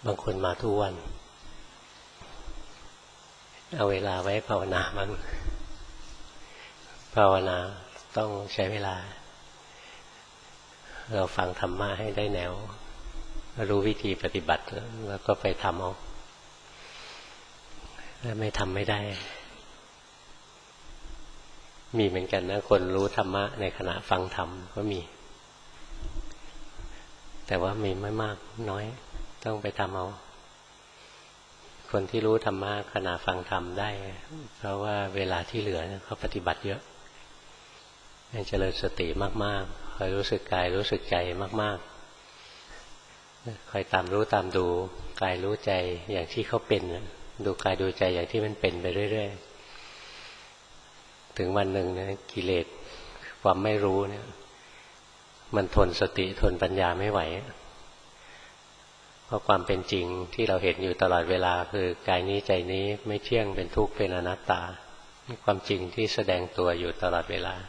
บางคนมาทุกวันเอาเวลาไว้ภาวนาบ้างภาวนาต้องใช้เวลาเราฟังธรรมะให้ได้แนวรู้วิธีปฏิบัติแล้วก็ไปทำเอาถ้าไม่ทำไม่ได้มีเหมือนกันนะคนรู้ธรรมะในขณะฟังธรรมก็มีแต่ว่ามีไม่มากน้อยต้องไปทำเอาคนที่รู้ธรรมะขณะฟังธรรมได้เพราะว่าเวลาที่เหลือเขาปฏิบัติเยอะเจริญสติมากๆคอยรู้สึกกายรู้สึกใจมากๆคอยตามรู้ตามดูกายรู้ใจอย่างที่เขาเป็นดูกายดูใจอย่างที่มันเป็นไปเรื่อยๆถึงวันหนึ่งนะกิเลสความไม่รู้เนี่ยมันทนสติทนปัญญาไม่ไหวเพราะความเป็นจริงที่เราเห็นอยู่ตลอดเวลาคือกายนี้ใจนี้ไม่เที่ยงเป็นทุกข์เป็นอนัตตานี่ความจริงที่แสดงตัวอยู่ตลอดเวลา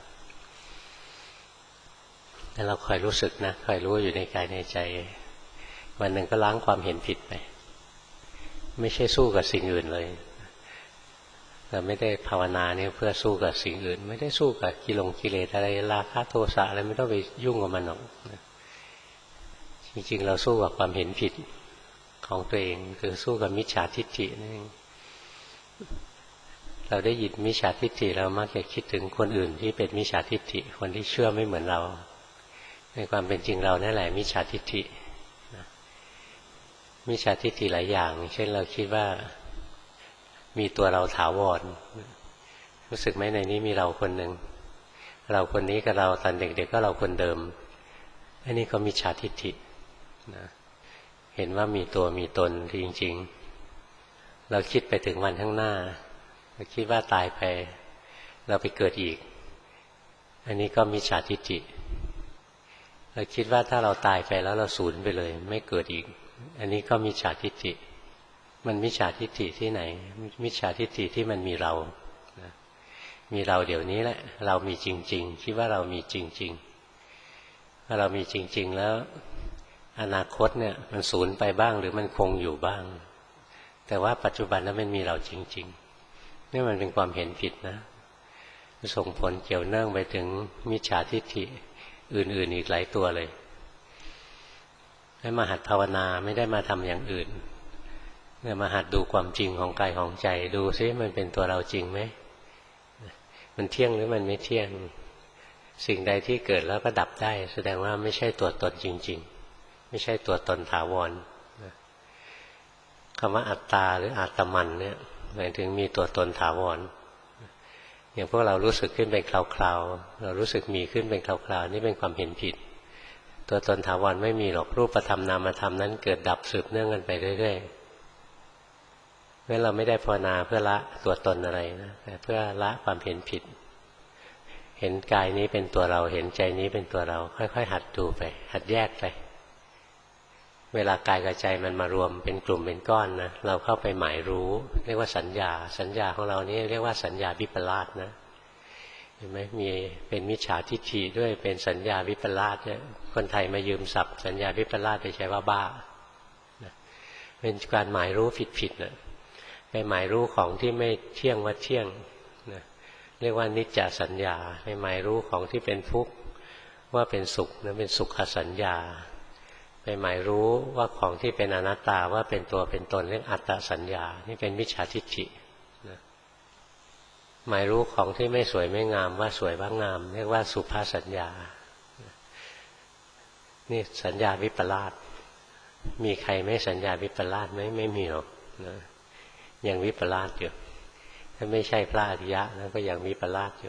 แล้วเราคอยรู้สึกนะคอยรู้อยู่ในกายในใจวันหนึ่งก็ล้างความเห็นผิดไปไม่ใช่สู้กับสิ่งอื่นเลยเราไม่ได้ภาวนาเนี่ยเพื่อสู้กับสิ่งอื่นไม่ได้สู้กับกิเลสอะไรราคะโทสะอะไรไม่ต้องไปยุ่งกับมันหรอกจริงๆเราสู้กับความเห็นผิดของตัวเองคือสู้กับมิจฉาทิฏฐินั่นเองเราได้ยินมิจฉาทิฏฐิเรามักจะคิดถึงคนอื่นที่เป็นมิจฉาทิฏฐิคนที่เชื่อไม่เหมือนเราในความเป็นจริงเรานั่นแหละมิจฉาทิฏฐิมิจฉาทิฏฐิหลายอย่างเช่นเราคิดว่ามีตัวเราถาวรรู้สึกไหมในนี้มีเราคนหนึ่งเราคนนี้กับเราตอนเด็กๆก็เราคนเดิมอันนี้ก็มิจฉาทิฏฐินะเห็นว่ามีตัวมีตนจริงๆเราคิดไปถึงวันข้างหน้าเราคิดว่าตายไปเราไปเกิดอีกอันนี้ก็มิจฉาทิฏฐิเราคิดว่าถ้าเราตายไปแล้วเราสูญไปเลยไม่เกิดอีกอันนี้ก็มิจฉาทิฏฐิมันมิจฉาทิฏฐิที่ไหนมิจฉาทิฏฐิที่มันมีเรานะมีเราเดี๋ยวนี้แหละเรามีจริงๆคิดว่าเรามีจริงๆถ้าเรามีจริงๆแล้วอนาคตเนี่ยมันสูญไปบ้างหรือมันคงอยู่บ้างแต่ว่าปัจจุบันนั้นมันมีเราจริงๆนี่มันเป็นความเห็นผิดนะส่งผลเกี่ยวเนื่องไปถึงมิจฉาทิฏฐิอื่นๆอีกหลายตัวเลยให้มาหัดภาวนาไม่ได้มาทำอย่างอื่นเนี่ยมาหัดดูความจริงของกายของใจดูซิมันเป็นตัวเราจริงไหมมันเที่ยงหรือมันไม่เที่ยงสิ่งใดที่เกิดแล้วก็ดับได้แสดงว่าไม่ใช่ตัวตนจริงๆไม่ใช่ตัวตนถาวรคำว่าอัตตาหรืออาตมันเนี่ยหมายถึงมีตัวตนถาวรอย่างพวกเรารู้สึกขึ้นเป็นคราวๆเรารู้สึกมีขึ้นเป็นคราวๆนี่เป็นความเห็นผิดตัวตนถาวรไม่มีหรอกรูปธรรมนามธรรมนั้นเกิดดับสืบเนื่องกันไปเรื่อยๆเพราะเราไม่ได้ภาวนาเพื่อละตัวตนอะไรนะแต่เพื่อละความเห็นผิดเห็นกายนี้เป็นตัวเราเห็นใจนี้เป็นตัวเราค่อยๆหัดดูไปหัดแยกไปเวลากายกับใจมันมารวมเป็นกลุ่มเป็นก้อนนะเราเข้าไปหมายรู้เรียกว่าสัญญาของเรานี่เรียกว่าสัญญาวิปลาสนะเห็นไหมมีเป็นมิจฉาทิฏฐิด้วยเป็นสัญญาวิปลาสเนี่ยคนไทยมายืมศัพท์สัญญาวิปลาสไปใช้ว่าบ้าเป็นการหมายรู้ผิดๆนะไปหมายรู้ของที่ไม่เที่ยงว่าเที่ยงนะเรียกว่านิจจสัญญาไปหมายรู้ของที่เป็นทุกข์ว่าเป็นสุขนั้นเป็นสุขสัญญาไปหมายรู้ว่าของที่เป็นอนัตตาว่าเป็นตัวเป็นตนเรียกอัตตสัญญานี่เป็นมิจฉาทิฏฐินะหมายรู้ของที่ไม่สวยไม่งามว่าสวยว่างามเรียกว่าสุภาสัญญานี่สัญญาวิปลาสมีใครไม่สัญญาวิปลาสไหมไม่มีหรอกนะยังวิปลาสอยู่ถ้าไม่ใช่พระอริยะแล้วก็ยังวิปลาสอยู่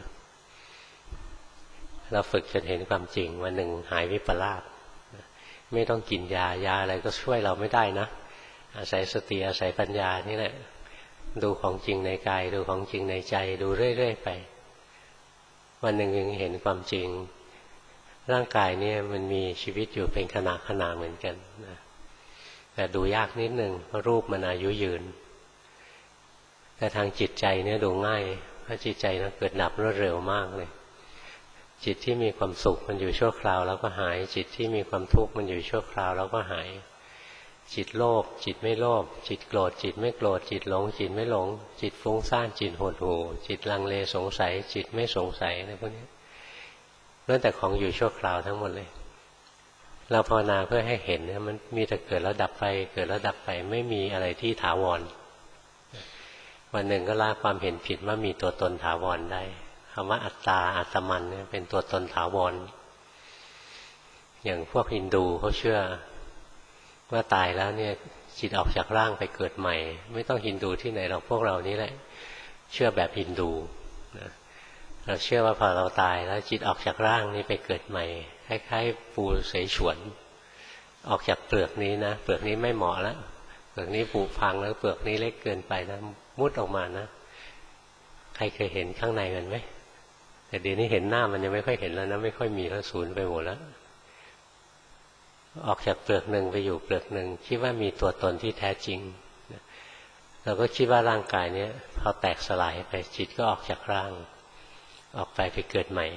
เราฝึกจนเห็นความจริงวันหนึ่งหายวิปลาสไม่ต้องกินยาอะไรก็ช่วยเราไม่ได้นะอาศัยสติอาศัยปัญญานี่แหละดูของจริงในกายดูของจริงในใจดูเรื่อยๆไปวันหนึ่งเห็นความจริงร่างกายเนี่ยมันมีชีวิตอยู่เป็นขณะเหมือนกันนะแต่ดูยากนิดนึงเพราะรูปมันอายุยืนแต่ทางจิตใจเนี่ยดูง่ายเพราะจิตใจนะเกิดดับรวดเร็วมากเลยจิตที่มีความสุขมันอยู่ชั่วคราวแล้วก็หายจิตที่มีความทุกข์มันอยู่ชั่วคราวแล้วก็หายจิตโลภจิตไม่โลภจิตโกรธจิตไม่โกรธจิตหลงจิตไม่หลงจิตฟุ้งซ่านจิตหดหู่จิตลังเลสงสัยจิตไม่สงสัยอะไรพวกนี้ล้วนแต่ของอยู่ชั่วคราวทั้งหมดเลยเราภาวนาเพื่อให้เห็นเนี่ยมันมีแต่เกิดแล้วดับไปเกิดแล้วดับไปไม่มีอะไรที่ถาวรวันหนึ่งก็ละความเห็นผิดว่ามีตัวตนถาวรได้คำว่าอัตตาอัตมันเนี่ยเป็นตัวตนถาวรอย่างพวกฮินดูเขาเชื่อว่าตายแล้วเนี่ยจิตออกจากร่างไปเกิดใหม่ไม่ต้องฮินดูที่ไหนเราพวกเรานี้แหละเชื่อแบบฮินดูนะเราเชื่อว่าพอเราตายแล้วจิตออกจากร่างนี้ไปเกิดใหม่คล้ายๆปูเสฉวนออกจากเปลือกนี้นะเปลือกนี้ไม่เหมาะแล้วเปลือกนี้ผุพังแล้วเปลือกนี้เล็กเกินไปนะมุดออกมานะใครเคยเห็นข้างในมันไหมแต่เดี๋ยวนี้เห็นหน้ามันยังไม่ค่อยเห็นแล้วนะไม่ค่อยมีแล้วสูญไปหมดแล้วออกจากเปลือกหนึ่งไปอยู่เปลือกหนึ่งคิดว่ามีตัวตนที่แท้จริงเราก็คิดว่าร่างกายนี้พอแตกสลายไปจิตก็ออกจากร่างออกไปเกิดใหม่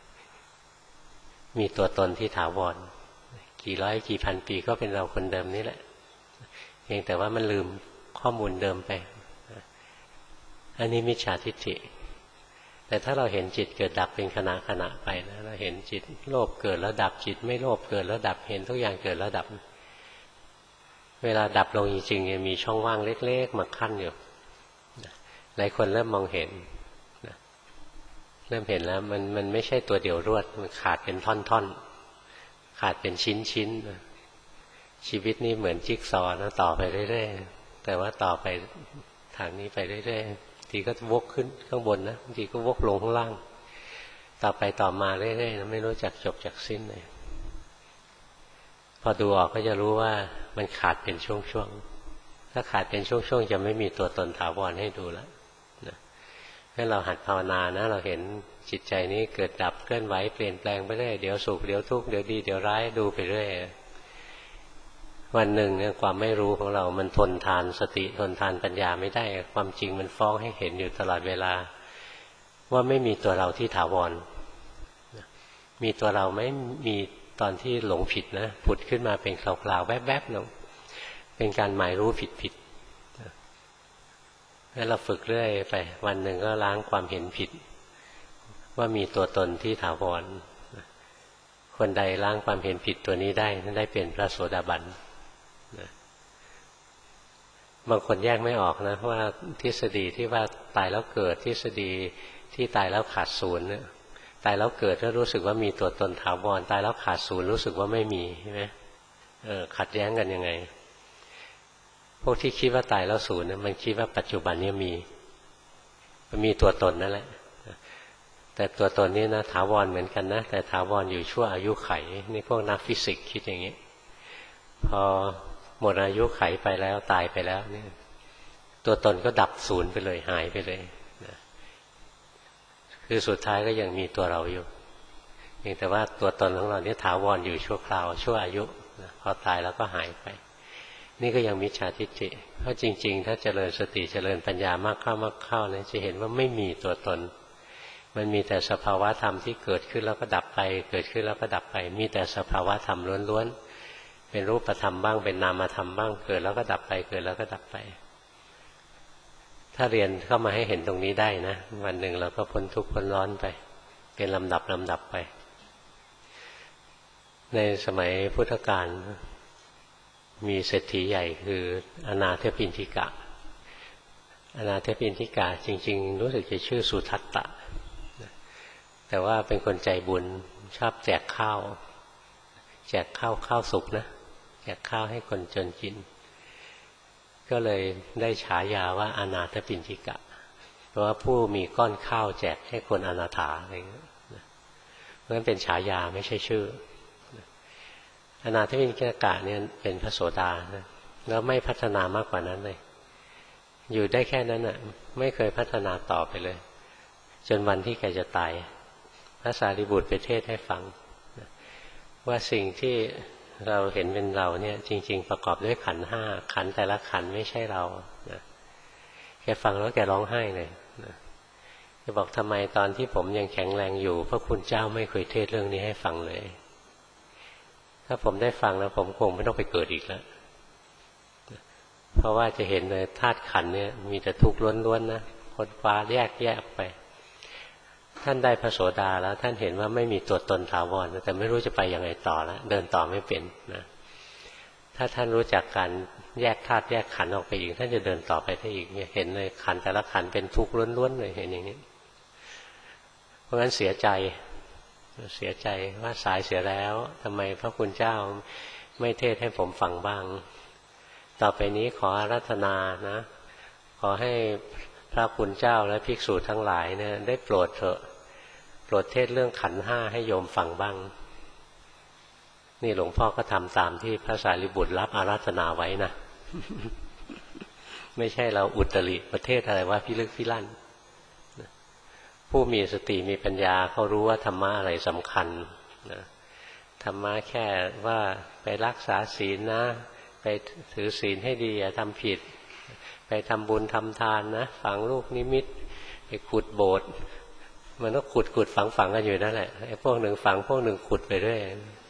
มีตัวตนที่ถาวรกี่ร้อยกี่พันปีก็เป็นเราคนเดิมนี่แหละเพียงแต่ว่ามันลืมข้อมูลเดิมไปอันนี้มิจฉาทิฏฐิแต่ถ้าเราเห็นจิตเกิดดับเป็นขณะขณะไปนะเราเห็นจิตโลภเกิดแล้วดับจิตไม่โลภเกิดแล้วดับเห็นทุกอย่างเกิดแล้วดับเวลาดับลงจริงๆมีช่องว่างเล็กๆมาขั้นอยู่หลายคนเริ่มมองเห็นเริ่มเห็นแล้วมันไม่ใช่ตัวเดียวรวดมันขาดเป็นท่อนๆขาดเป็นชิ้นๆชีวิตนี้เหมือนจิ๊กซอว์นะต่อไปเรื่อยๆแต่ว่าต่อไปทางนี้ไปเรื่อยๆทีก็วกขึ้นข้างบนนะบางทีก็วกลงข้างล่างต่อไปต่อมาเรื่อยๆไม่รู้จักจบจักสิ้นเลยพอดูออกก็จะรู้ว่ามันขาดเป็นช่วงๆถ้าขาดเป็นช่วงๆจะไม่มีตัวตนถาวรให้ดูแล้วนะให้เราหัดภาวนานะเราเห็นจิตใจนี้เกิดดับเคลื่อนไหวเปลี่ยนแปลงไปเรื่อยเดี๋ยวสุขเดี๋ยวทุกข์เดี๋ยวดีเดี๋ยวร้ายดูไปเรื่อยวันหนึ่งเนี่ยความไม่รู้ของเรามันทนทานสติทนทานปัญญาไม่ได้ความจริงมันฟ้องให้เห็นอยู่ตลอดเวลาว่าไม่มีตัวเราที่ถาวรมีตัวเราไม่มีตอนที่หลงผิดนะผุดขึ้นมาเป็นคราวๆแวบๆหนึ่งเป็นการหมายรู้ผิดแล้วเราฝึกเรื่อยไปวันหนึ่งก็ล้างความเห็นผิดว่ามีตัวตนที่ถาวรคนใดล้างความเห็นผิดตัวนี้ได้นั้นได้เป็นพระโสดาบันบางคนแยกไม่ออกนะว่าทฤษฎีที่ว่าตายแล้วเกิดทฤษฎีที่ตายแล้วขาดศูนย์เนี่ยตายแล้วเกิดก็รู้สึกว่ามีตัวตนถาวรตายแล้วขาดศูนย์รู้สึกว่าไม่มีใช่ไหมขัดแย้งกันยังไงพวกที่คิดว่าตายแล้วศูนย์เนี่ยมันคิดว่าปัจจุบันนี้มีตัวตนนั่นแหละแต่ตัวตนนี้นะถาวรเหมือนกันนะแต่ถาวรอยู่ชั่วอายุไขนี่พวกนักฟิสิกส์คิดอย่างนี้พอหมดอายุไขไปแล้วตายไปแล้วเนี่ยตัวตนก็ดับศูนย์ไปเลยหายไปเลยนะคือสุดท้ายก็ยังมีตัวเราอยู่เพียงแต่ว่าตัวตนของเราเนี่ยถาวรอยู่ชั่วคราวชั่วอายุนะพอตายแล้วก็หายไปนี่ก็ยังมิจฉาทิฏฐิเพราะจริงๆถ้าเจริญสติเจริญปัญญามากเข้าเนี่ยจะเห็นว่าไม่มีตัวตนมันมีแต่สภาวะธรรมที่เกิดขึ้นแล้วก็ดับไปเกิดขึ้นแล้วก็ดับไปมีแต่สภาวะธรรมล้วนๆเป็นรูปธรรมบ้างเป็นนามธรรมบ้างเกิดแล้วก็ดับไปเกิดแล้วก็ดับไปถ้าเรียนเข้ามาให้เห็นตรงนี้ได้นะวันหนึ่งเราก็พ้นทุกข์พ้นร้อนไปเป็นลำดับไปในสมัยพุทธกาลมีเศรษฐีใหญ่คืออนาถปิณฑิกะอนาถปิณฑิกะจริงๆรู้สึกจะชื่อสุทัตตะแต่ว่าเป็นคนใจบุญชอบแจกข้าวข้าวสุกนะแจกข้าวให้คนจนกินก็เลยได้ฉายาว่าอนาถปิณฑิกะเพราะว่าผู้มีก้อนข้าวแจกให้คนอนาถาอะไรอย่างเงี้ยเพราะฉะนั้นเป็นฉายาไม่ใช่ชื่ออนาถปิณฑิกะเนี่ยเป็นพระโสดานะแล้วไม่พัฒนามากกว่านั้นเลยอยู่ได้แค่นั้นน่ะไม่เคยพัฒนาต่อไปเลยจนวันที่แกจะตายพระสารีบุตรไปเทศให้ฟังว่าสิ่งที่เราเห็นเป็นเราเนี่ยจริงๆประกอบด้วยขันธ์ห้าขันธ์แต่ละขันธ์ไม่ใช่เราแกฟังแล้วแกร้องไห้เลยแกบอกทำไมตอนที่ผมยังแข็งแรงอยู่พระคุณเจ้าไม่เคยเทศเรื่องนี้ให้ฟังเลยถ้าผมได้ฟังแล้วผมคงไม่ต้องไปเกิดอีกแล้วเพราะว่าจะเห็นเลยธาตุขันธ์เนี่ยมีแต่ทุกข์ล้วนๆนะค้นคว้าแยกไปท่านได้พระโสดาแล้วท่านเห็นว่าไม่มีตัวตนถาวรแต่ไม่รู้จะไปยังไงต่อแล้วเดินต่อไม่เป็นนะถ้าท่านรู้จักการแยกธาตุแยกขันธ์ออกไปอีกท่านจะเดินต่อไปได้อีกเนี่ยเห็นเลยขันธ์แต่ละขันธ์เป็นทุกข์ล้วนๆเลยเห็นอย่างนี้เพราะงั้นเสียใจว่าสายเสียแล้วทำไมพระคุณเจ้าไม่เทศให้ผมฟังบ้างต่อไปนี้ขออาราธนานะขอให้พระคุณเจ้าและภิกษุทั้งหลายเนี่ยได้โปรดเถอะโปรดเทศเรื่องขันธ์ห้าให้โยมฟังบ้างนี่หลวงพ่อก็ทำตามที่พระสารีบุตรรับอาราธนาไว้นะ ไม่ใช่เราอุตริประเทศอะไรว่าพิลึกพิลั่นผู้มีสติมีปัญญาเขารู้ว่าธรรมะอะไรสำคัญนะธรรมะแค่ว่าไปรักษาศีลนะไปถือศีลให้ดีอย่าทำผิดไปทำบุญทำทานนะฝังลูกนิมิตไปขุดโบสถ์มันก็ขุดฝังกันอยู่นั่นแหละไอ้พวกหนึ่งฝังพวกหนึ่งขุดไปเรื่อย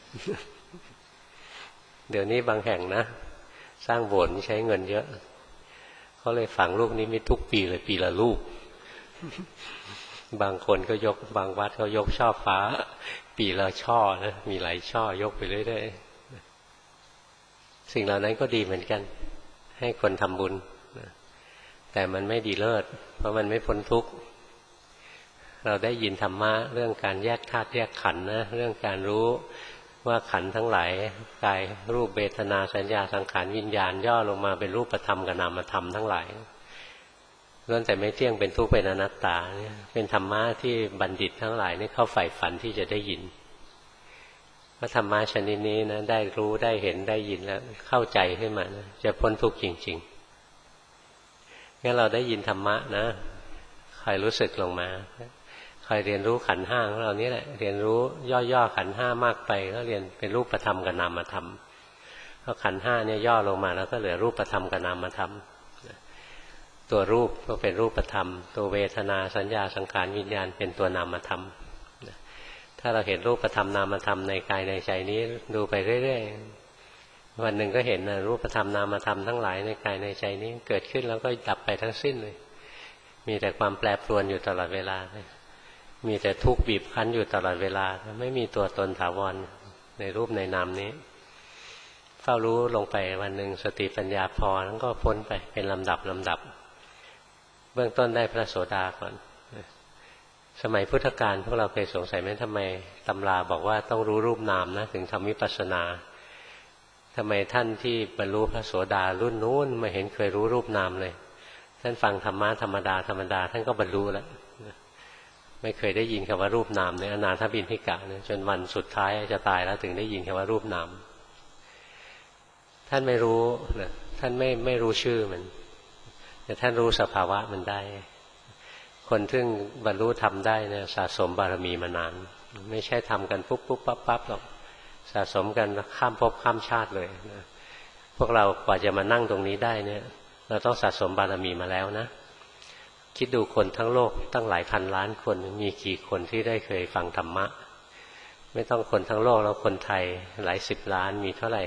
เดี๋ยวนี้บางแห่งนะสร้างโบสถ์ใช้เงินเยอะเขาเลยฝังลูกนิมิตทุกปีเลยปีละลูก บางคนก็ยกบางวัดเขายกช่อฟ้าปีละช่อนะมีหลายช่อยกไปเรื่อยๆสิ่งเหล่านั้นก็ดีเหมือนกันให้คนทำบุญแต่มันไม่ดีเลิศเพราะมันไม่พ้นทุกข์เราได้ยินธรรมะเรื่องการแยกธาตุแยกขันธ์นะเรื่องการรู้ว่าขันธ์ทั้งหลายกายรูปเวทนาสัญญาสังขารวิญญาณย่อลงมาเป็นรูปธรรมกับนามธรรมทั้งหลายล้วนแต่ไม่เที่ยงเป็นทุกข์เป็นอนัตตาเนี่ยเป็นธรรมะที่บัณฑิตทั้งหลายนี่เข้าใฝ่ฝันที่จะได้ยินว่าธรรมะชนิดนี้นะได้รู้ได้เห็นได้ยินแล้วเข้าใจขึ้นมานะจะพ้นทุกข์จริงๆงั้นเราได้ยินธรรมะนะคอยรู้สึกลงมาคอยเรียนรู้ขันธ์ห้าของเรานี่แหละเรียนรู้ย่อๆขันธ์ห้ามากไปก็เรียนเป็นรูปธรรมกับนามธรรมเพราะขันธ์ห้าเนี่ยย่อลงมาแล้วก็เหลือรูปธรรมกับนามธรรมตัวรูปก็เป็นรูปธรรมตัวเวทนาสัญญาสังขารวิญญาณเป็นตัวนามธรรมถ้าเราเห็นรูปธรรมนามธรรมในกายในใจนี้ดูไปเรื่อยๆวันหนึ่งก็เห็นนะรูปธรรมนามธรรมทั้งหลายในกายในใจนี้เกิดขึ้นแล้วก็ดับไปทั้งสิ้นเลยมีแต่ความแปรปรวนอยู่ตลอดเวลามีแต่ทุกข์บีบคั้นอยู่ตลอดเวลาไม่มีตัวตนถาวรในรูปในนามนี้เฝ้ารู้ลงไปวันหนึ่งสติปัญญาพอแล้วก็พ้นไปเป็นลำดับเบื้องต้นได้พระโสดาก่อนสมัยพุทธกาลพวกเราเคยสงสัยไหมทำไมตำราบอกว่าต้องรู้รูปนามนะถึงทำวิปัสสนาทำไมท่านที่บรรลุพระโสดารุ่นนู้นไม่เห็นเคยรู้รูปนามเลยท่านฟังธรรมะธรรมดาท่านก็บรรลุแล้วไม่เคยได้ยินคำว่ารูปนามในอนาถบิณฑิกะจนวันสุดท้ายจะตายแล้วถึงได้ยินคำว่ารูปนามท่านไม่รู้นะท่านไม่รู้ชื่อมันแต่ท่านรู้สภาวะมันได้คนซึ่งบรรลุธรรมได้เนี่ยสะสมบารมีมานานไม่ใช่ทำกันปุ๊บปั๊บหรอกสะสมกันข้ามภพข้ามชาติเลยนะพวกเรากว่าจะมานั่งตรงนี้ได้เนี่ยเราต้องสะสมบารมีมาแล้วนะคิดดูคนทั้งโลกตั้งหลายพันล้านคนมีกี่คนที่ได้เคยฟังธรรมะไม่ต้องคนทั้งโลกแล้วคนไทยหลายสิบล้านมีเท่าไหร่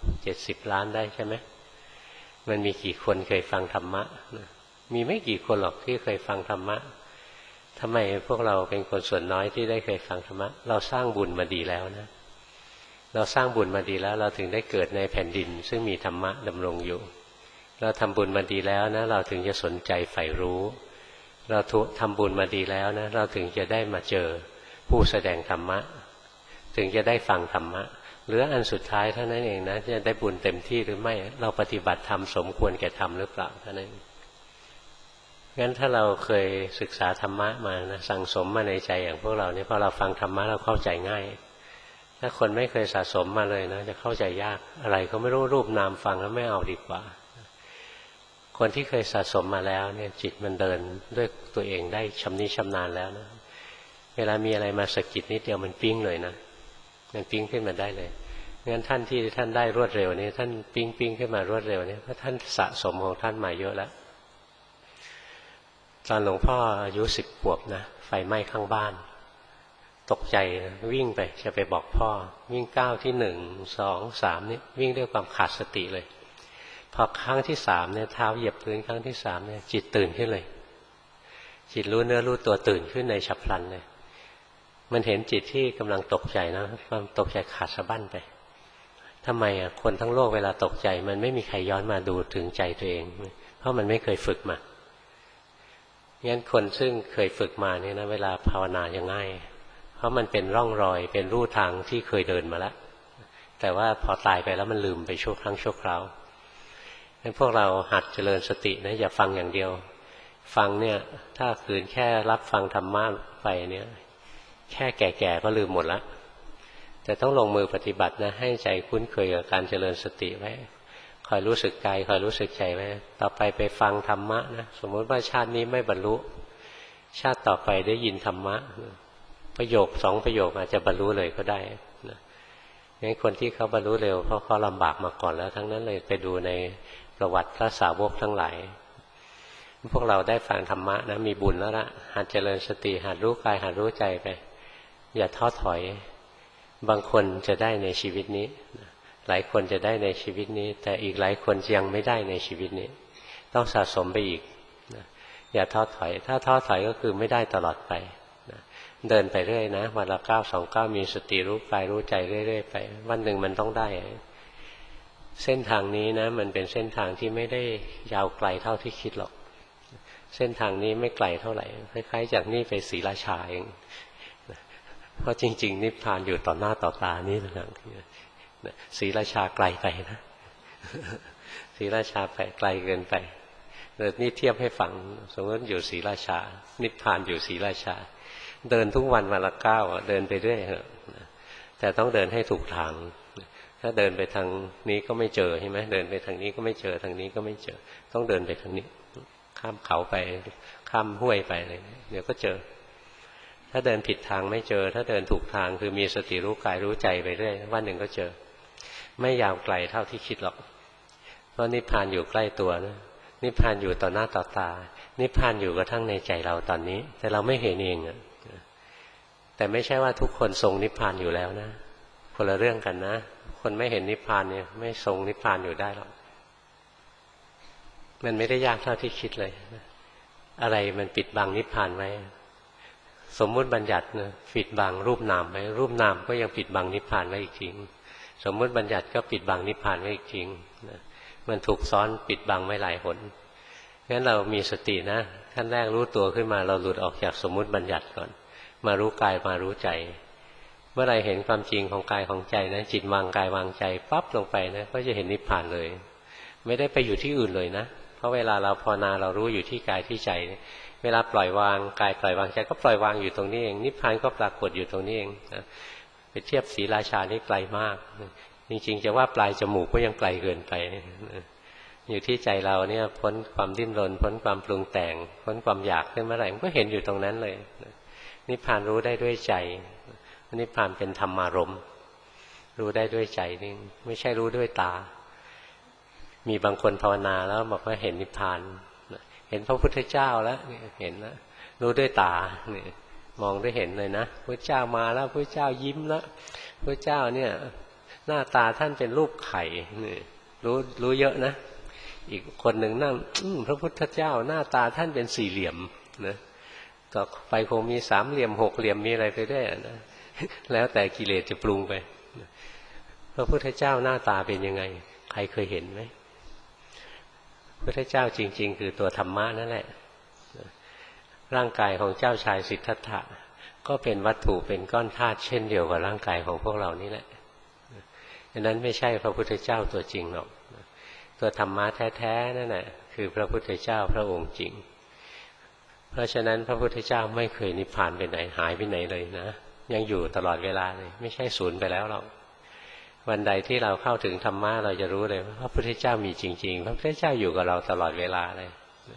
70 ล้านได้ใช่ไหมมันมีกี่คนเคยฟังธรรมะมีไม่กี่คนหรอกที่เคยฟังธรรมะทำไมพวกเราเป็นคนส่วนน้อยที่ได้เคยฟังธรรมะเราสร้างบุญมาดีแล้วนะเราสร้างบุญมาดีแล้วเราถึงได้เกิดในแผ่นดินซึ่งมีธรรมะดำรงอยู่เราทำบุญมาดีแล้วนะเราถึงจะสนใจใฝ่รู้เราทำบุญมาดีแล้วนะเราถึงจะได้มาเจอผู้แสดงธรรมะถึงจะได้ฟังธรรมะเหลืออันสุดท้ายเท่านั้นเองนะจะได้บุญเต็มที่หรือไม่เราปฏิบัติธรรมสมควรแก่ธรรมหรือเปล่าเท่านั้นงั้นถ้าเราเคยศึกษาธรรมะมานะสั่งสมมาในใจอย่างพวกเราเนี่ยพอเราฟังธรรมะเราเข้าใจง่ายถ้าคนไม่เคยสะสมมาเลยนะจะเข้าใจยากอะไรก็ไม่รู้รูปนามฟังแล้วไม่เอาดีกว่าคนที่เคยสะสมมาแล้วเนี่ยจิตมันเดินด้วยตัวเองได้ชำนิชำนาญแล้วนะเวลามีอะไรมาสะกิดนิดเดียวมันปิ้งเลยนะมันปิ้งขึ้นมาได้เลยงั้นท่านที่ท่านได้รวดเร็วนี่ท่านปิ้งขึ้นมารวดเร็วนี่เพราะท่านสะสมของท่านมาเยอะแล้วตอนหลวงพ่ออายุ10 ขวบนะไฟไหม้ข้างบ้านตกใจวิ่งไปจะไปบอกพ่อวิ่งก้าวที่1 2 3นี่วิ่งด้วยความขาดสติเลยพอครั้งที่สามเนี่ยเท้าเหยียบพื้นครั้งที่สามเนี่ยจิตตื่นขึ้นเลยจิตรู้เนื้อรู้ตัวตื่นขึ้นในฉับพลันเลยมันเห็นจิตที่กำลังตกใจนะความตกใจขาดสะบั้นไปทำไมคนทั้งโลกเวลาตกใจมันไม่มีใครย้อนมาดูถึงใจตัวเองเพราะมันไม่เคยฝึกมางั้นคนซึ่งเคยฝึกมาเนี่ยนะเวลาภาวนายังง่ายเพราะมันเป็นร่องรอยเป็นรูทางที่เคยเดินมาแล้วแต่ว่าพอตายไปแล้วมันลืมไปชั่วครั้งชั่วคราวงั้นพวกเราหัดเจริญสตินะอย่าฟังอย่างเดียวฟังเนี่ยถ้าคืนแค่รับฟังธรรมะไปเนี่ยแค่แก่ๆก็ลืมหมดแล้วแต่ต้องลงมือปฏิบัตินะให้ใจคุ้นเคยกับการเจริญสติไว้คอยรู้สึกกายคอยรู้สึกใจไว้ต่อไปไปฟังธรรมะนะสมมติว่าชาตินี้ไม่บรรลุชาติต่อไปได้ยินธรรมะประโยคสองประโยคอาจจะบรรลุเลยก็ได้นะงั้นคนที่เขาบรรลุเร็วเพราะเขาลำบากมาก่อนแล้วทั้งนั้นเลยไปดูในประวัติพระสาวกทั้งหลายพวกเราได้ฟังธรรมะนะมีบุญแล้วละหัดเจริญสติหัดรู้กายหัดรู้ใจไปอย่าท้อถอยบางคนจะได้ในชีวิตนี้หลายคนจะได้ในชีวิตนี้แต่อีกหลายคนยังไม่ได้ในชีวิตนี้ต้องสะสมไปอีกอย่าท้อถอยถ้าท้อถอยก็คือไม่ได้ตลอดไปเดินไปเรื่อยนะวันละ9 2 9มีสติรู้กายรู้ใจเรื่อยๆไปวันหนึ่งมันต้องได้เส้นทางนี้นะมันเป็นเส้นทางที่ไม่ได้ยาวไกลเท่าที่คิดหรอกเส้นทางนี้ไม่ไกลเท่าไหร่คล้ายๆจากนี่ไปศรีราชาเองเพราะจริงๆนิพพานอยู่ต่อหน้าต่อตานี่ต่างศรีราชาไกลไปนะศรีราชาไปไกลเกินไปนี่เทียบให้ฟังสมมติอยู่ศรีราชานิพพานอยู่ศรีราชาเดินทุกวันวันละ9เดินไปเรื่อยแต่ต้องเดินให้ถูกทางถ้าเดินไปทางนี้ก็ไม่เจอใช่ไหมเดินไปทางนี้ก็ไม่เจอทางนี้ก็ไม่เจอต้องเดินไปทางนี้ข้ามเขาไปข้ามห้วยไปเลยเดี๋ยวก็เจอถ้าเดินผิดทางไม่เจอถ้าเดินถูกทางคือมีสติรู้กายรู้ใจไปเรื่อยวันหนึ่งก็เจอไม่ยาวไกลเท่าที่คิดหรอกเพราะนิพพานอยู่ใกล้ตัวนะนิพพานอยู่ต่อหน้าต่อตานิพพานอยู่กระทั่งในใจเราตอนนี้แต่เราไม่เห็นเองแต่ไม่ใช่ว่าทุกคนทรงนิพพานอยู่แล้วนะคนละเรื่องกันนะคนไม่เห็นนิพพานเนี่ยไม่ทรงนิพพานอยู่ได้หรอกมันไม่ได้ยากเท่าที่คิดเลยอะไรมันปิดบังนิพพานไว้สมมุติบัญญัตินะปิดบังรูปนามไว้รูปนามก็ยังปิดบังนิพพานไว้อีกจริงสมมุติบัญญัติก็ปิดบังนิพพานไว้อีกจริงมันถูกซ้อนปิดบังไว้หลายหนงั้นเรามีสตินะขั้นแรกรู้ตัวขึ้นมาเราหลุดออกจากสมมุติบัญญัติก่อนมารู้กายมารู้ใจเมื่อไรเห็นความจริงของกายของใจนะจิตวางกายวางใจปั๊บลงไปนะก็จะเห็นนิพพานเลยไม่ได้ไปอยู่ที่อื่นเลยนะเพราะเวลาเราภาวนาเรารู้อยู่ที่กายที่ใจเวลาปล่อยวางกายปล่อยวางใจก็ปล่อยวางอยู่ตรงนี้เองนิพพานก็ปรากฏอยู่ตรงนี้เองนะไปเทียบศรีราชานี่ไกลมากจริงๆจะว่าปลายจมูกก็ยังไกลเกินไปอยู่ที่ใจเราเนี่ยพ้นความดิ้นรนพ้นความปรุงแต่งพ้นความอยากขึ้นเมื่อไหร่มันก็เห็นอยู่ตรงนั้นเลยนิพพานรู้ได้ด้วยใจนิพพานเป็นธรรมารมณ์รู้ได้ด้วยใจนี่ไม่ใช่รู้ด้วยตามีบางคนภาวนาแล้วบอกว่าเห็นนิพพานเห็นพระพุทธเจ้าแล้วเห็นแล้วรู้ด้วยตาเนี่ยมองได้เห็นเลยนะพระเจ้ามาแล้วพระเจ้ายิ้มแล้วพระเจ้าเนี่ยหน้าตาท่านเป็นรูปไข่นี่รู้เยอะนะอีกคนหนึ่งนั่งพระพุทธเจ้าหน้าตาท่านเป็นสี่เหลี่ยมนะต่อไปคงมี3 เหลี่ยม6 เหลี่ยมมีอะไรไปได้นะแล้วแต่กิเลสจะปรุงไปพระพุทธเจ้าหน้าตาเป็นยังไงใครเคยเห็นไหมพระพุทธเจ้าจริงๆคือตัวธรรมะนั่นแหละร่างกายของเจ้าชายสิทธัตถะก็เป็นวัตถุเป็นก้อนธาตุเช่นเดียวกับร่างกายของพวกเรานี่แหละดังนั้นไม่ใช่พระพุทธเจ้าตัวจริงหรอกตัวธรรมะแท้ๆนั่นแหละคือพระพุทธเจ้าพระองค์จริงเพราะฉะนั้นพระพุทธเจ้าไม่เคยนิพพานไปไหนหายไปไหนเลยนะยังอยู่ตลอดเวลาเลยไม่ใช่สูญไปแล้วหรอกวันใดที่เราเข้าถึงธรรมะเราจะรู้เลยว่าพระพุทธเจ้ามีจริงๆพระพุทธเจ้าอยู่กับเราตลอดเวลาเลย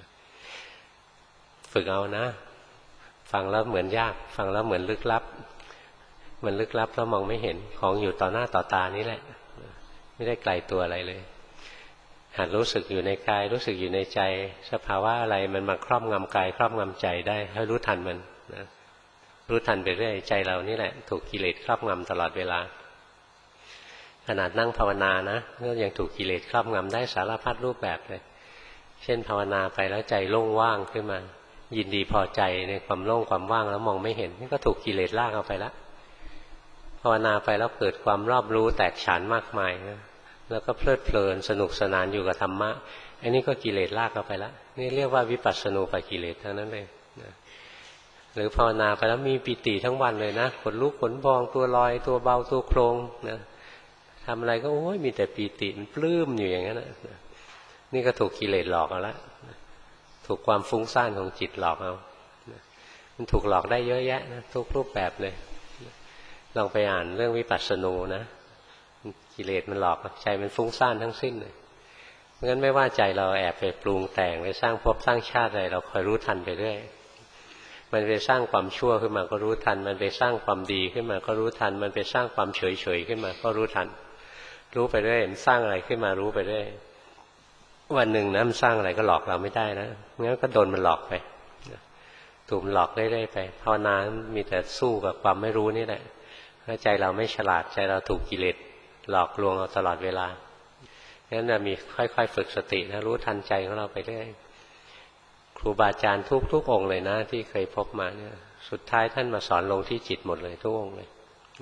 ฝึกเอานะฟังแล้วเหมือนยากฟังแล้วเหมือนลึกลับมันลึกลับแล้วมองไม่เห็นของอยู่ต่อหน้าต่อตานี่แหละไม่ได้ไกลตัวอะไรเลยหัดรู้สึกอยู่ในกายรู้สึกอยู่ในใจสภาวะอะไรมันมาครอบงำกายครอบงำใจได้ให้รู้ทันมันนะรู้ทันไปเรื่อยใจเรานี่แหละถูกกิเลสครอบงำตลอดเวลาขนาดนั่งภาวนานะก็ยังถูกกิเลสครอบงำได้สารพัดรูปแบบเลยเช่นภาวนาไปแล้วใจโล่งว่างขึ้นมายินดีพอใจในความโล่งความว่างแล้วมองไม่เห็นนี่ก็ถูกกิเลสลากเอาไปแล้วภาวนาไปแล้วเกิดความรอบรู้แตกฉานมากมายนะแล้วก็เพลิดเพลินสนุกสนานอยู่กับธรรมะอันนี้ก็กิเลสลากเอาไปแล้วนี่เรียกว่าวิปัสสนูปกิเลสทั้งนั้นเลยนะหรือภาวนาไปแล้วมีปิติทั้งวันเลยนะขนลุกขนพองตัวลอยตัวเบาตัวโครงนะทำอะไรก็โอ้ยมีแต่ปิติมันปลื้มอยู่อย่างนั้นนะนี่ก็ถูกกิเลสหลอกเอาละถูกความฟุ้งซ่านของจิตหลอกเอามันถูกหลอกได้เยอะแยะนะทุกรูปแบบเลยลองไปอ่านเรื่องวิปัสสนูนะกิเลสมันหลอกใจมันฟุ้งซ่านทั้งสิ้นเลยเพราะงั้นไม่ว่าใจเราแอบไปปรุงแต่งไปสร้างภพสร้างชาติอะไรเราคอยรู้ทันไปเรื่อยมันไปสร้างความชั่วขึ้นมาก็รู้ทันมันไปสร้างความดีขึ้นมาก็รู้ทันมันไปสร้างความเฉยเฉยขึ้นมาก็รู้ทันรู้ไปเรื่อยมันสร้างอะไรขึ้นมารู้ไปเรื่อยวันหนึ่งนะมันสร้างอะไรก็หลอกเราไม่ได้นะงั้นก็โดนมันหลอกไปถูกมันหลอกเรื่อยๆไปภาวนามีแต่สู้กับความไม่รู้นี่แหละถ้าใจเราไม่ฉลาดใจเราถูกกิเลสหลอกลวงเราตลอดเวลางั้นมีค่อยๆฝึกสตินะรู้ทันใจของเราไปเรื่อยครูบาอาจารย์ทุกองค์เลยนะที่เคยพบมาเนี่ยสุดท้ายท่านมาสอนลงที่จิตหมดเลยทุกองค์เลย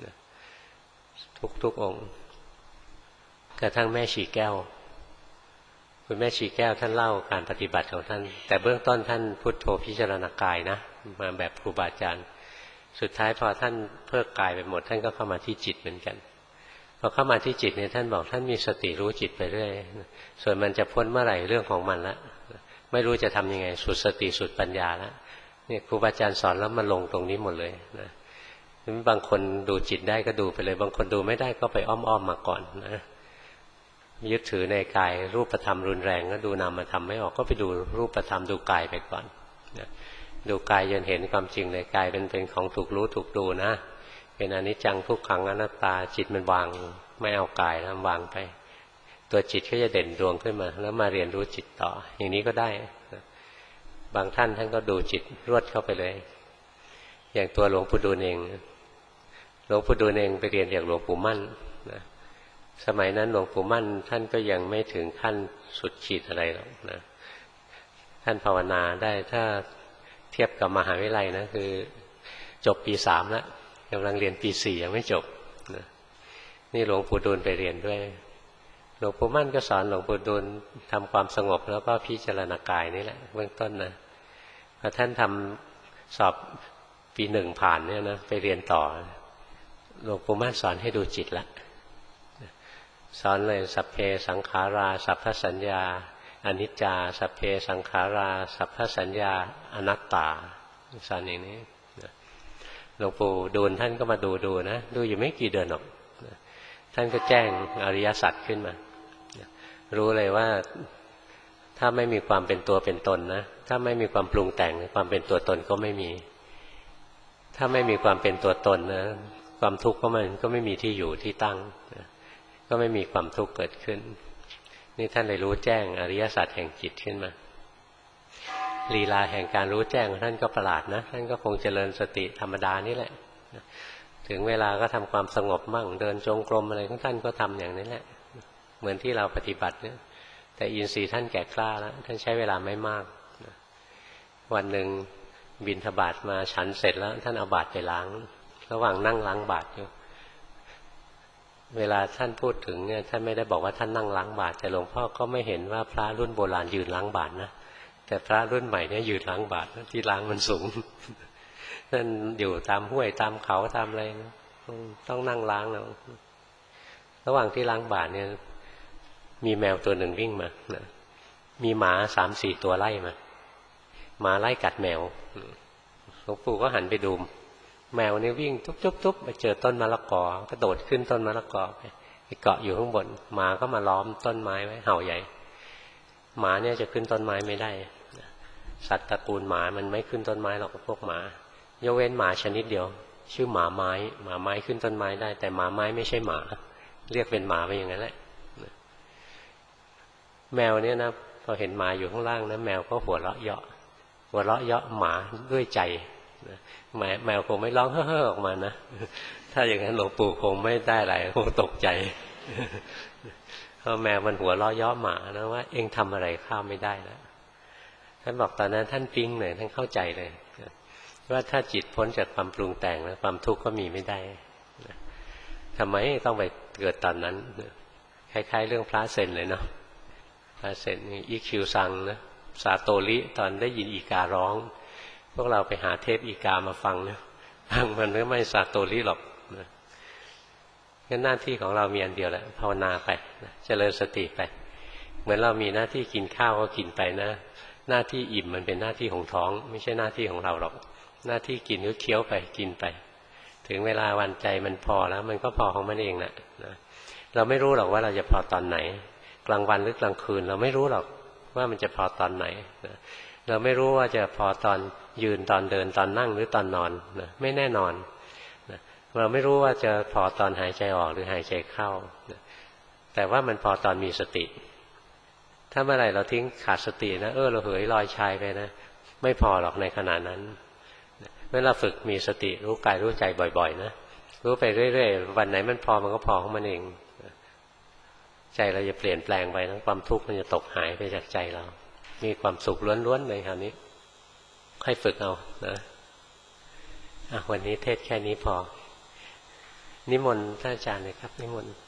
ทุกองค์กระทั่งแม่ชีแก้วคุณแม่ชีแก้วท่านเล่าการปฏิบัติของท่านแต่เบื้องต้นท่านพุทโธพิจารณากายนะมาแบบครูบาอาจารย์สุดท้ายพอท่านเพิกกายไปหมดท่านก็เข้ามาที่จิตเหมือนกันพอเข้ามาที่จิตเนี่ยท่านบอกท่านมีสติรู้จิตไปเรื่อยส่วนมันจะพ้นเมื่อไหร่เรื่องของมันละไม่รู้จะทำยังไงสุดสติสุดปัญญาแล้วเนี่ยครูบาอาจารย์สอนแล้วมาลงตรงนี้หมดเลยนะบางคนดูจิตได้ก็ดูไปเลยบางคนดูไม่ได้ก็ไปอ้อมมาก่อนนะยึดถือในกายรูปธรรมรุนแรงก็ดูนามธรรมไม่ออกก็ไปดูรูปธรรมดูกายไปก่อนนะดูกายจนเห็นความจริงเลยกายเป็นของถูกรู้ถูกดูนะเป็นอนิจจังทุกขังอนัตตาจิตมันวางไม่เอากายแล้ววางไปตัวจิตก็จะเด่นดวงขึ้นมาแล้วมาเรียนรู้จิตต่ออย่างนี้ก็ได้บางท่านก็ดูจิตรวดเข้าไปเลยอย่างตัวหลวงปู่ดูลเองหลวงปู่ดูลเองไปเรียนจากหลวงปู่มั่นนะสมัยนั้นหลวงปู่มั่นท่านก็ยังไม่ถึงขั้นสุดขีดอะไรหรอกนะท่านภาวนาได้ถ้าเทียบกับมหาวิทยาลัยนะคือจบปี 3แล้วกำลังเรียนปี 4ยังไม่จบนะนี่หลวงปู่ดูลไปเรียนด้วยหลวงปู่มั่นก็สอนหลวงปู่ดูลทำความสงบแล้วก็พิจารณากายนี่แหละเบื้องต้นนะพอท่านทำสอบปี 1ผ่านเนี่ยนะไปเรียนต่อหลวงปู่มั่นสอนให้ดูจิตละสอนเลยสัพเพสังขาราสัพพสัญญาอนิจจาสัพเพสังขาราสัพพสัญญาอนัตตาสอนอย่างนี้หลวงปู่ดูลท่านก็มาดูนะดูอยู่ไม่กี่เดือนหรอกท่านก็แจ้งอริยสัจขึ้นมารู้เลยว่าถ้าไม่มีความเป็นตัวเป็นตนนะถ้าไม่มีความปรุงแต่งความเป็นตัวตนก็ไม่มีถ้าไม่มีความเป็นตัวตนนะความทุกข์มันก็ไม่มีที่อยู่ที่ตั้งก็ไม่มีความทุกข์เกิดขึ้นนี่ท่านเลยรู้แจ้งอริยสัจแห่งจิตขึ้นมาลีลาแห่งการรู้แจ้งท่านก็ประหลาดนะท่านก็คงเจริญสติธรรมดานี่แหละถึงเวลาก็ทำความสงบมั่งเดินจงกรมอะไรของท่านก็ทำอย่างนี้แหละเหมือนที่เราปฏิบัติเนี่ยแต่อินทรีย์ท่านแก่กล้าแล้วท่านใช้เวลาไม่มากวันหนึ่งบิณฑบาตมาฉันเสร็จแล้วท่านเอาบาตรไปล้างระหว่างนั่งล้างบาตรอยู่เวลาท่านพูดถึงเนี่ยท่านไม่ได้บอกว่าท่านนั่งล้างบาตรแต่หลวงพ่อก็ไม่เห็นว่าพระรุ่นโบราณยืนล้างบาตรนะแต่พระรุ่นใหม่เนี่ยยืนล้างบาตรที่ล้างมันสูงท่านอยู่ตามห้วยตามเขาตามอะไรนะต้องนั่งล้างแล้วระหว่างที่ล้างบาตรเนี่ยมีแมวตัวหนึ่งวิ่งมานะมีหมา 3-4 ตัวไล่มาหมาไล่กัดแมวหลวงปู่ก็หันไปดูแมวนี่วิ่งทุบไปเจอต้นมะละกอกระโดดขึ้นต้นมะละกอไปเกาะอยู่ข้างบนหมาก็มาล้อมต้นไม้ไว้เห่าใหญ่หมาเนี่ยจะขึ้นต้นไม้ไม่ได้สัตว์ตระกูลหมามันไม่ขึ้นต้นไม้หรอกพวกหมายกเว้นหมาชนิดเดียวชื่อหมาไม้ขึ้นต้นไม้ได้แต่หมาไม้ไม่ใช่หมาเรียกเป็นหมาไปอย่างนั้นแหละแมวเนี่ยนะพอเห็นหมาอยู่ข้างล่างนะแมวก็หัวเราะเยาะหมาด้วยใจแมวคงไม่ร้องเฮ่อออกมานะถ้าอย่างนั้นหลวงปู่คงไม่ได้อะไรคงตกใจเพราะแมวมันหัวล้อย้อหมานะว่าเอ็งทำอะไรข้าไม่ได้แล้วท่านบอกตอนนั้นท่านปิ๊งเลยท่านเข้าใจเลยว่าถ้าจิตพ้นจากความปรุงแต่งแล้วความทุกข์ก็มีไม่ได้ทำไมต้องไปเกิดตอนนั้นคล้ายๆเรื่องพระเซนเลยเนาะพระเซนอีคิวซังนะสาโตริตอนได้ยินอีการ้องพวกเราไปหาเทปอีกามาฟังนะฟังมันก็ไม่สาโตริหรอกนะงั้นหน้าที่ของเรามีอันเดียวแหละภาวนาไปเจริญสติไปเหมือนเรามีหน้าที่กินข้าวก็กินไปนะหน้าที่อิ่มมันเป็นหน้าที่ของท้องไม่ใช่หน้าที่ของเราหรอกหน้าที่กินก็เคี้ยวไปกินไปถึงเวลาวันใจมันพอแล้วมันก็พอของมันเองนะเราไม่รู้หรอกว่าเราจะพอตอนไหนกลางวันหรือกลางคืนเราไม่รู้หรอกว่ามันจะพอตอนไหนเราไม่รู้ว่าจะพอตอนยืนตอนเดินตอนนั่งหรือตอนนอนไม่แน่นอนเราไม่รู้ว่าจะพอตอนหายใจออกหรือหายใจเข้าแต่ว่ามันพอตอนมีสติถ้าเมื่อไหร่เราทิ้งขาดสตินะเราเหยลอยชายไปนะไม่พอหรอกในขณะนั้นเมื่อเราฝึกมีสติรู้กายรู้ใจบ่อยๆนะรู้ไปเรื่อยๆวันไหนมันพอมันก็พอของมันเองใจเราจะเปลี่ยนแปลงไปนะความทุกข์มันจะตกหายไปจากใจเรามีความสุขล้วนๆเลยคราวนี้ค่อยฝึกเอานะวันนี้เทศแค่นี้พอนิมนต์ท่านอาจารย์เลยครับนิมนต์